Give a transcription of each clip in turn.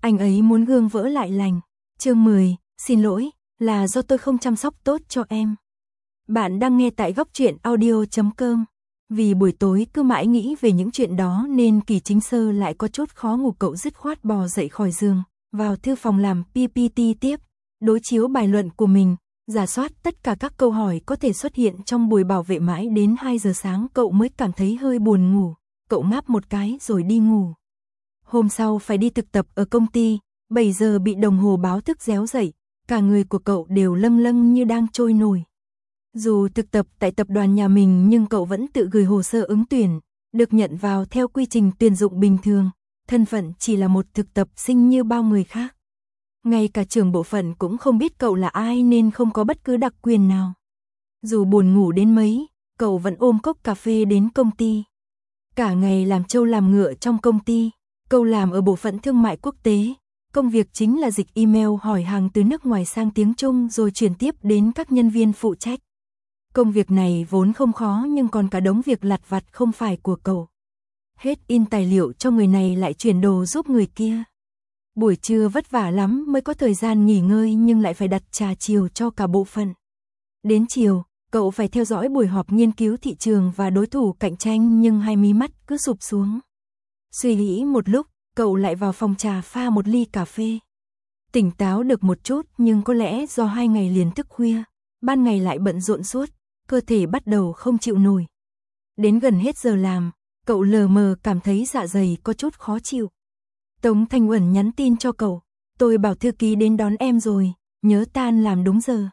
Anh ấy muốn gương vỡ lại lành. Chương 10, xin lỗi, là do tôi không chăm sóc tốt cho em. Bạn đang nghe tại góc truyện audio.com. Vì buổi tối cứ mãi nghĩ về những chuyện đó nên Kỳ Chính Sơ lại có chút khó ngủ. Cậu dứt khoát bò dậy khỏi giường, vào thư phòng làm PPT tiếp, đối chiếu bài luận của mình, rà soát tất cả các câu hỏi có thể xuất hiện trong buổi bảo vệ. Mãi đến 2 giờ sáng cậu mới cảm thấy hơi buồn ngủ, cậu ngáp một cái rồi đi ngủ. Hôm sau phải đi thực tập ở công ty, 7 giờ bị đồng hồ báo thức réo dậy, cả người của cậu đều lâng lâng như đang trôi nổi. Dù thực tập tại tập đoàn nhà mình nhưng cậu vẫn tự gửi hồ sơ ứng tuyển, được nhận vào theo quy trình tuyển dụng bình thường, thân phận chỉ là một thực tập sinh như bao người khác. Ngay cả trưởng bộ phận cũng không biết cậu là ai nên không có bất cứ đặc quyền nào. Dù buồn ngủ đến mấy, cậu vẫn ôm cốc cà phê đến công ty. Cả ngày làm trâu làm ngựa trong công ty, cậu làm ở bộ phận thương mại quốc tế. Công việc chính là dịch email hỏi hàng từ nước ngoài sang tiếng Trung rồi chuyển tiếp đến các nhân viên phụ trách. Công việc này vốn không khó nhưng còn cả đống việc lặt vặt không phải của cậu. Hết in tài liệu cho người này lại chuyển đồ giúp người kia. Buổi trưa vất vả lắm mới có thời gian nghỉ ngơi nhưng lại phải đặt trà chiều cho cả bộ phận. Đến chiều, cậu phải theo dõi buổi họp nghiên cứu thị trường và đối thủ cạnh tranh nhưng hai mí mắt cứ sụp xuống. Suy nghĩ một lúc, cậu lại vào phòng trà pha một ly cà phê. Tỉnh táo được một chút nhưng có lẽ do 2 ngày liền thức khuya, ban ngày lại bận rộn suốt, cơ thể bắt đầu không chịu nổi. Đến gần hết giờ làm, cậu lờ mờ cảm thấy dạ dày có chút khó chịu. Tống Thanh Uẩn nhắn tin cho cậu, tôi bảo thư ký đến đón em rồi, nhớ tan làm đúng giờ.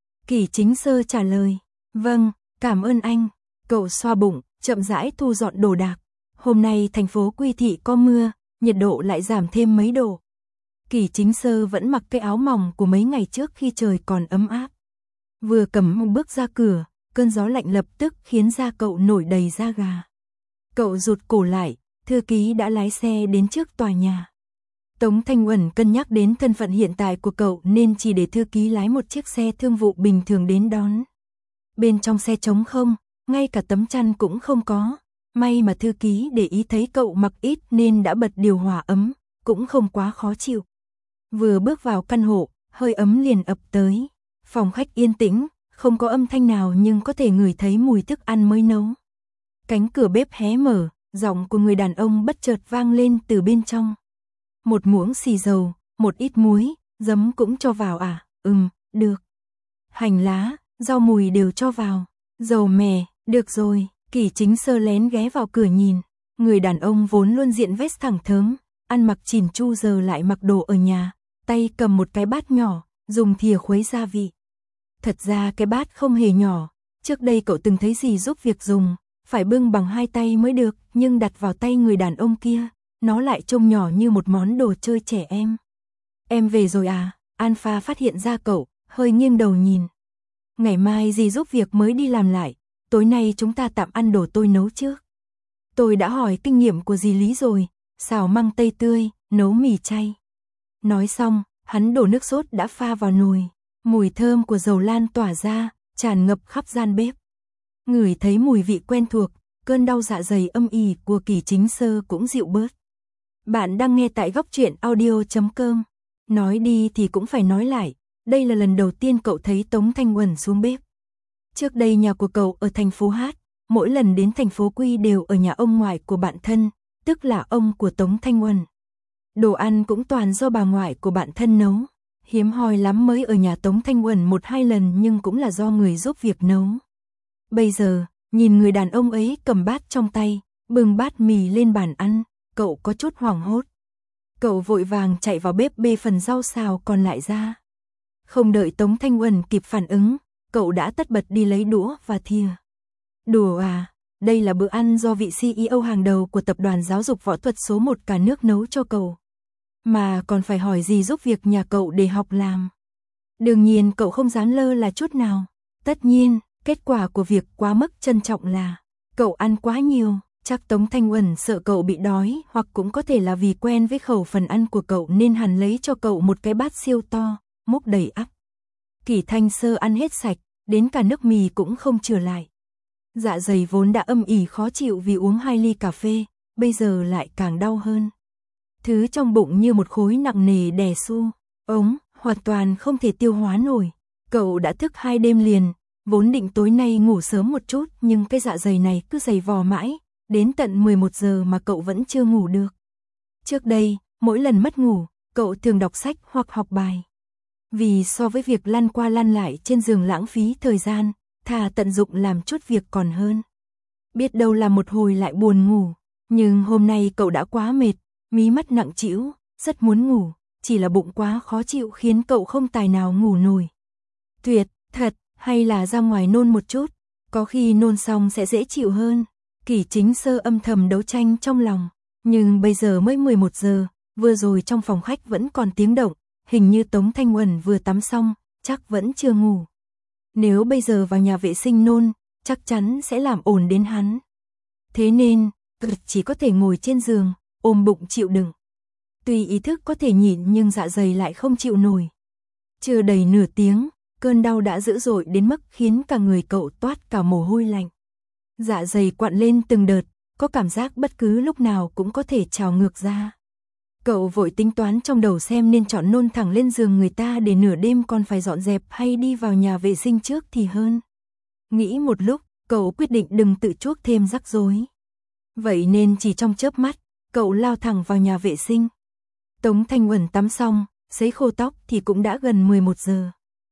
Kỳ Chính Sơ trả lời, vâng, cảm ơn anh. Cậu xoa bụng, chậm rãi thu dọn đồ đạc. Hôm nay thành phố Quy Thị có mưa, nhiệt độ lại giảm thêm mấy độ. Kỳ Chính Sơ vẫn mặc cái áo mỏng của mấy ngày trước khi trời còn ấm áp. Vừa cầm bước ra cửa, cơn gió lạnh lập tức khiến da cậu nổi đầy da gà. Cậu rụt cổ lại, thư ký đã lái xe đến trước tòa nhà. Tống Thanh Uẩn cân nhắc đến thân phận hiện tại của cậu nên chỉ để thư ký lái một chiếc xe thương vụ bình thường đến đón. Bên trong xe trống không, ngay cả tấm chăn cũng không có. May mà thư ký để ý thấy cậu mặc ít nên đã bật điều hòa ấm, cũng không quá khó chịu. Vừa bước vào căn hộ, hơi ấm liền ập tới. Phòng khách yên tĩnh, không có âm thanh nào nhưng có thể ngửi thấy mùi thức ăn mới nấu. Cánh cửa bếp hé mở, giọng của người đàn ông bất chợt vang lên từ bên trong. Một muỗng xì dầu, một ít muối, giấm cũng cho vào à? Được. Hành lá, rau mùi đều cho vào. Dầu mè, được rồi. Kỳ Chính Sơ lén ghé vào cửa nhìn. Người đàn ông vốn luôn diện vest thẳng thớm, ăn mặc chỉn chu giờ lại mặc đồ ở nhà, tay cầm một cái bát nhỏ, dùng thìa khuấy gia vị. Thật ra cái bát không hề nhỏ, trước đây cậu từng thấy dì giúp việc dùng, phải bưng bằng 2 tay mới được, nhưng đặt vào tay người đàn ông kia, nó lại trông nhỏ như một món đồ chơi trẻ em. Em về rồi à? Alpha phát hiện ra cậu, hơi nghiêng đầu nhìn. Ngày mai dì giúp việc mới đi làm lại, tối nay chúng ta tạm ăn đồ tôi nấu trước. Tôi đã hỏi kinh nghiệm của dì Lý rồi, xào măng tây tươi, nấu mì chay. Nói xong, hắn đổ nước sốt đã pha vào nồi, mùi thơm của dầu lan tỏa ra, tràn ngập khắp gian bếp. Ngửi thấy mùi vị quen thuộc, cơn đau dạ dày âm ỉ của Kỳ Chính Sơ cũng dịu bớt. Bạn đang nghe tại góc truyện audio.com. Nói đi thì cũng phải nói lại, đây là lần đầu tiên cậu thấy Tống Thanh Uẩn xuống bếp. Trước đây nhà của cậu ở thành phố Hát, mỗi lần đến thành phố Quy đều ở nhà ông ngoại của bạn thân, tức là ông của Tống Thanh Uẩn. Đồ ăn cũng toàn do bà ngoại của bạn thân nấu, hiếm hoi lắm mới ở nhà Tống Thanh Uẩn 1-2 lần nhưng cũng là do người giúp việc nấu. Bây giờ, nhìn người đàn ông ấy cầm bát trong tay, bưng bát mì lên bàn ăn, cậu có chút hoảng hốt. Cậu vội vàng chạy vào bếp bê phần rau xào còn lại ra. Không đợi Tống Thanh Uẩn kịp phản ứng, cậu đã tất bật đi lấy đũa và thìa. Đùa à, đây là bữa ăn do vị CEO hàng đầu của tập đoàn giáo dục võ thuật số 1 cả nước nấu cho cậu. Mà còn phải hỏi gì giúp việc nhà cậu để học làm. Đương nhiên cậu không dám lơ là chút nào. Tất nhiên, kết quả của việc quá mức trân trọng là cậu ăn quá nhiều. Chắc Tống Thanh Uẩn sợ cậu bị đói hoặc cũng có thể là vì quen với khẩu phần ăn của cậu nên hắn lấy cho cậu một cái bát siêu to, múc đầy ắp. Kỳ Thanh Sơ ăn hết sạch, đến cả nước mì cũng không chừa lại. Dạ dày vốn đã âm ỉ khó chịu vì uống 2 ly cà phê, bây giờ lại càng đau hơn. Thứ trong bụng như một khối nặng nề đè su, hoàn toàn không thể tiêu hóa nổi. Cậu đã thức 2 đêm liền, vốn định tối nay ngủ sớm một chút nhưng cái dạ dày này cứ giày vò mãi, đến tận 11 giờ mà cậu vẫn chưa ngủ được. Trước đây, mỗi lần mất ngủ, cậu thường đọc sách hoặc học bài. Vì so với việc lăn qua lăn lại trên giường lãng phí thời gian, thà tận dụng làm chút việc còn hơn. Biết đâu là một hồi lại buồn ngủ, nhưng hôm nay cậu đã quá mệt, mí mắt nặng trĩu, rất muốn ngủ, chỉ là bụng quá khó chịu khiến cậu không tài nào ngủ nổi. Tuyệt, thật, hay là ra ngoài nôn một chút, có khi nôn xong sẽ dễ chịu hơn. Kỷ Chính Sơ âm thầm đấu tranh trong lòng, nhưng bây giờ mới 11 giờ, vừa rồi trong phòng khách vẫn còn tiếng động, hình như Tống Thanh Uẩn vừa tắm xong, chắc vẫn chưa ngủ. Nếu bây giờ vào nhà vệ sinh nôn, chắc chắn sẽ làm ồn đến hắn. Thế nên, chỉ có thể ngồi trên giường, ôm bụng chịu đựng. Tuy ý thức có thể nhịn nhưng dạ dày lại không chịu nổi. Chưa đầy nửa tiếng, cơn đau đã dữ dội đến mức khiến cả người cậu toát cả mồ hôi lạnh. Dạ dày quặn lên từng đợt, có cảm giác bất cứ lúc nào cũng có thể trào ngược ra. Cậu vội tính toán trong đầu xem nên chọn nôn thẳng lên giường người ta để nửa đêm còn phải dọn dẹp hay đi vào nhà vệ sinh trước thì hơn. Nghĩ một lúc, cậu quyết định đừng tự chuốc thêm rắc rối. Vậy nên chỉ trong chớp mắt, cậu lao thẳng vào nhà vệ sinh. Tống Thanh Uẩn tắm xong, sấy khô tóc thì cũng đã gần 11 giờ.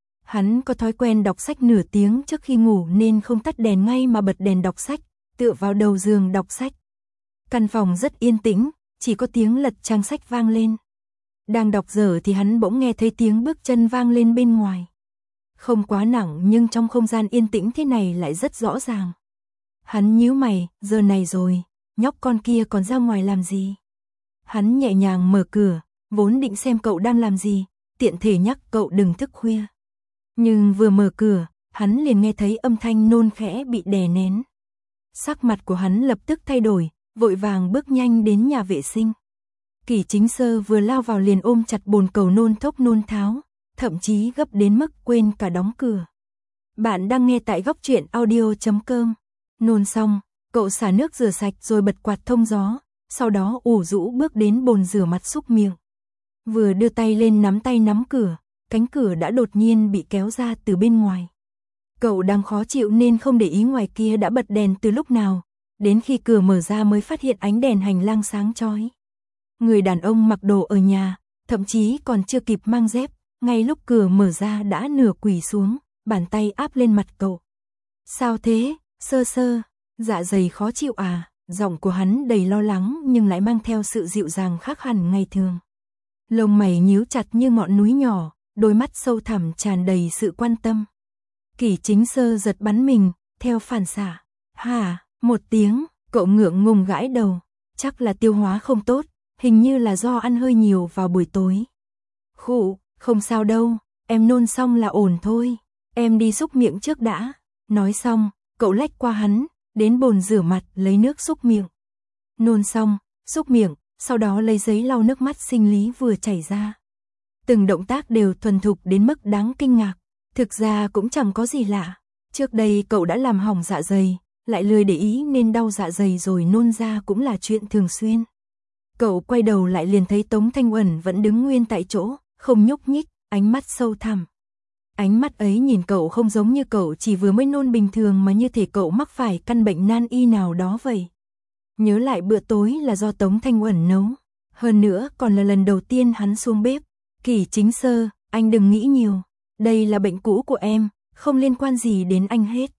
Hắn có thói quen đọc sách nửa tiếng trước khi ngủ nên không tắt đèn ngay mà bật đèn đọc sách, tựa vào đầu giường đọc sách. Căn phòng rất yên tĩnh, chỉ có tiếng lật trang sách vang lên. Đang đọc dở thì hắn bỗng nghe thấy tiếng bước chân vang lên bên ngoài. Không quá nặng nhưng trong không gian yên tĩnh thế này lại rất rõ ràng. Hắn nhíu mày, giờ này rồi, nhóc con kia còn ra ngoài làm gì? Hắn nhẹ nhàng mở cửa, vốn định xem cậu đang làm gì, tiện thể nhắc cậu đừng thức khuya. Nhưng vừa mở cửa, hắn liền nghe thấy âm thanh nôn khẽ bị đè nén. Sắc mặt của hắn lập tức thay đổi, vội vàng bước nhanh đến nhà vệ sinh. Kỷ Chính Sơ vừa lao vào liền ôm chặt bồn cầu nôn thốc nôn tháo, thậm chí gấp đến mức quên cả đóng cửa. Bạn đang nghe tại Góc Truyện Audio.com. Nôn xong, cậu xả nước rửa sạch rồi bật quạt thông gió, sau đó ủ rũ bước đến bồn rửa mặt súc miệng. Vừa đưa tay lên nắm tay nắm cửa, cánh cửa đã đột nhiên bị kéo ra từ bên ngoài. Cậu đang khó chịu nên không để ý ngoài kia đã bật đèn từ lúc nào, đến khi cửa mở ra mới phát hiện ánh đèn hành lang sáng chói. Người đàn ông mặc đồ ở nhà, thậm chí còn chưa kịp mang dép, ngay lúc cửa mở ra đã nửa quỳ xuống, bàn tay áp lên mặt cậu. Sao thế, Sơ Sơ, dạ dày khó chịu à? Giọng của hắn đầy lo lắng nhưng lại mang theo sự dịu dàng khác hẳn ngày thường. Lông mày nhíu chặt như ngọn núi nhỏ, đôi mắt sâu thẳm tràn đầy sự quan tâm. Kỷ Chính Sơ giật bắn mình, theo phản xạ. Hả, một tiếng, cậu ngượng ngùng gãi đầu. Chắc là tiêu hóa không tốt, hình như là do ăn hơi nhiều vào buổi tối. Khụ, không sao đâu, em nôn xong là ổn thôi. Em đi xúc miệng trước đã. Nói xong, cậu lách qua hắn, đến bồn rửa mặt lấy nước xúc miệng. Nôn xong, xúc miệng, sau đó lấy giấy lau nước mắt sinh lý vừa chảy ra. Từng động tác đều thuần thục đến mức đáng kinh ngạc. Thực ra cũng chẳng có gì lạ. Trước đây cậu đã làm hỏng dạ dày, lại lười để ý nên đau dạ dày rồi nôn ra cũng là chuyện thường xuyên. Cậu quay đầu lại liền thấy Tống Thanh Uẩn vẫn đứng nguyên tại chỗ, không nhúc nhích, ánh mắt sâu thẳm. Ánh mắt ấy nhìn cậu không giống như cậu chỉ vừa mới nôn bình thường mà như thể cậu mắc phải căn bệnh nan y nào đó vậy. Nhớ lại bữa tối là do Tống Thanh Uẩn nấu. Hơn nữa còn là lần đầu tiên hắn xuống bếp. Kỷ Chính Sơ, anh đừng nghĩ nhiều. Đây là bệnh cũ của em, không liên quan gì đến anh hết.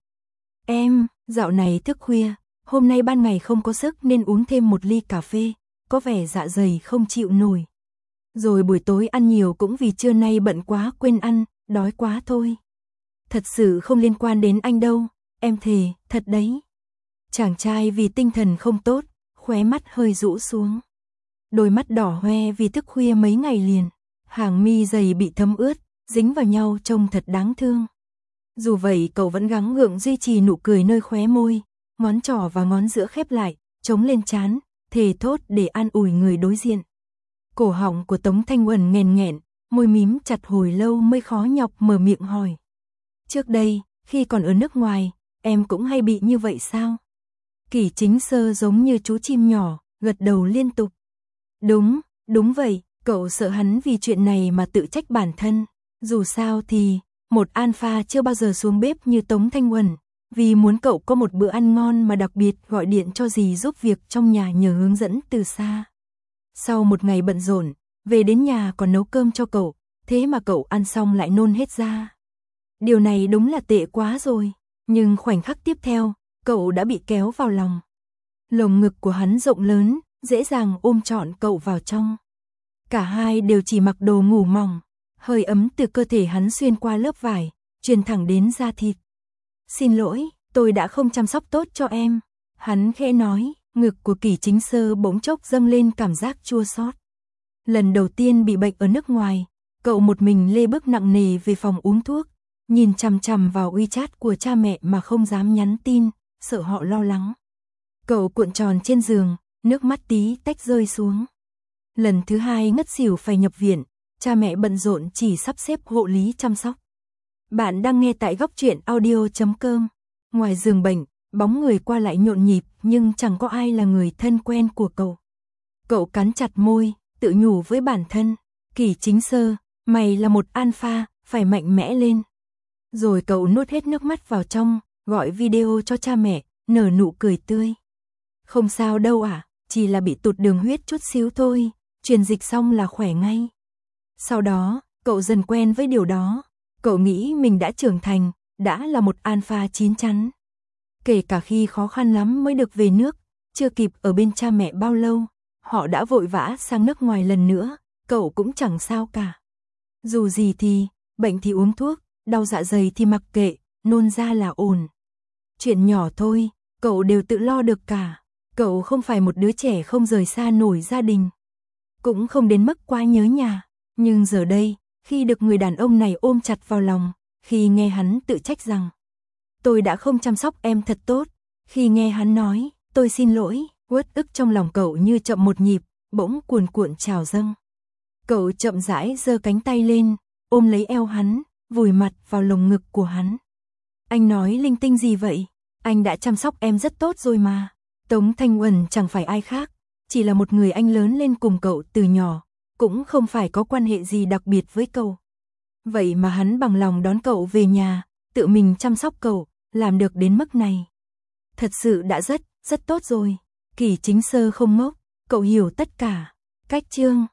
Em, dạo này thức khuya, hôm nay ban ngày không có sức nên uống thêm một ly cà phê, có vẻ dạ dày không chịu nổi. Rồi buổi tối ăn nhiều cũng vì trưa nay bận quá quên ăn, đói quá thôi. Thật sự không liên quan đến anh đâu, em thề, thật đấy. Chàng trai vì tinh thần không tốt, khóe mắt hơi rũ xuống. Đôi mắt đỏ hoe vì thức khuya mấy ngày liền, hàng mi dày bị thấm ướt, dính vào nhau trông thật đáng thương. Dù vậy cậu vẫn gắng gượng duy trì nụ cười nơi khóe môi, ngón trỏ và ngón giữa khép lại, chống lên trán, thề thốt để an ủi người đối diện. Cổ họng của Tống Thanh Uẩn nghẹn nghẹn, môi mím chặt hồi lâu mới khó nhọc mở miệng hỏi. Trước đây, khi còn ở nước ngoài, em cũng hay bị như vậy sao? Kỷ Chính Sơ giống như chú chim nhỏ, gật đầu liên tục. Đúng, Đúng vậy, cậu sợ hắn vì chuyện này mà tự trách bản thân. Dù sao thì, một alpha chưa bao giờ xuống bếp như Tống Thanh Uẩn, vì muốn cậu có một bữa ăn ngon mà đặc biệt gọi điện cho dì giúp việc trong nhà nhờ hướng dẫn từ xa. Sau một ngày bận rộn, về đến nhà còn nấu cơm cho cậu, thế mà cậu ăn xong lại nôn hết ra. Điều này đúng là tệ quá rồi, nhưng khoảnh khắc tiếp theo, cậu đã bị kéo vào lòng. Lồng ngực của hắn rộng lớn, dễ dàng ôm trọn cậu vào trong. Cả hai đều chỉ mặc đồ ngủ mỏng, hơi ấm từ cơ thể hắn xuyên qua lớp vải, truyền thẳng đến da thịt. Xin lỗi, tôi đã không chăm sóc tốt cho em. Hắn khẽ nói, ngực của Kỷ Chính Sơ bỗng chốc dâng lên cảm giác chua xót. Lần đầu tiên bị bệnh ở nước ngoài, cậu một mình lê bước nặng nề về phòng uống thuốc, nhìn chằm chằm vào WeChat của cha mẹ mà không dám nhắn tin, sợ họ lo lắng. Cậu cuộn tròn trên giường, nước mắt tí tách rơi xuống. Lần thứ hai ngất xỉu phải nhập viện, cha mẹ bận rộn chỉ sắp xếp hộ lý chăm sóc. Bạn đang nghe tại góc truyện audio.com. Ngoài giường bệnh, bóng người qua lại nhộn nhịp nhưng chẳng có ai là người thân quen của cậu. Cậu cắn chặt môi, tự nhủ với bản thân, Kỷ Chính Sơ, mày là một alpha, phải mạnh mẽ lên. Rồi cậu nuốt hết nước mắt vào trong, gọi video cho cha mẹ, nở nụ cười tươi. Không sao đâu ạ, chỉ là bị tụt đường huyết chút xíu thôi, truyền dịch xong là khỏe ngay. Sau đó, cậu dần quen với điều đó, cậu nghĩ mình đã trưởng thành, đã là một alpha chín chắn. Kể cả khi khó khăn lắm mới được về nước, chưa kịp ở bên cha mẹ bao lâu, họ đã vội vã sang nước ngoài lần nữa, cậu cũng chẳng sao cả. Dù gì thì, bệnh thì uống thuốc, đau dạ dày thì mặc kệ, nôn ra là ổn. Chuyện nhỏ thôi, cậu đều tự lo được cả. Cậu không phải một đứa trẻ không rời xa nổi gia đình, cũng không đến mức quá nhớ nhà. Nhưng giờ đây, khi được người đàn ông này ôm chặt vào lòng, khi nghe hắn tự trách rằng tôi đã không chăm sóc em thật tốt, khi nghe hắn nói tôi xin lỗi, uất ức trong lòng cậu như chậm một nhịp, bỗng cuồn cuộn trào dâng. Cậu chậm rãi giơ cánh tay lên, ôm lấy eo hắn, vùi mặt vào lồng ngực của hắn. Anh nói linh tinh gì vậy? Anh đã chăm sóc em rất tốt rồi mà. Tống Thanh Uẩn chẳng phải ai khác, chỉ là một người anh lớn lên cùng cậu từ nhỏ, cũng không phải có quan hệ gì đặc biệt với cậu. Vậy mà hắn bằng lòng đón cậu về nhà, tự mình chăm sóc cậu, làm được đến mức này. Thật sự đã rất tốt rồi. Kỷ Chính Sơ không ngốc, cậu hiểu tất cả. Cách chương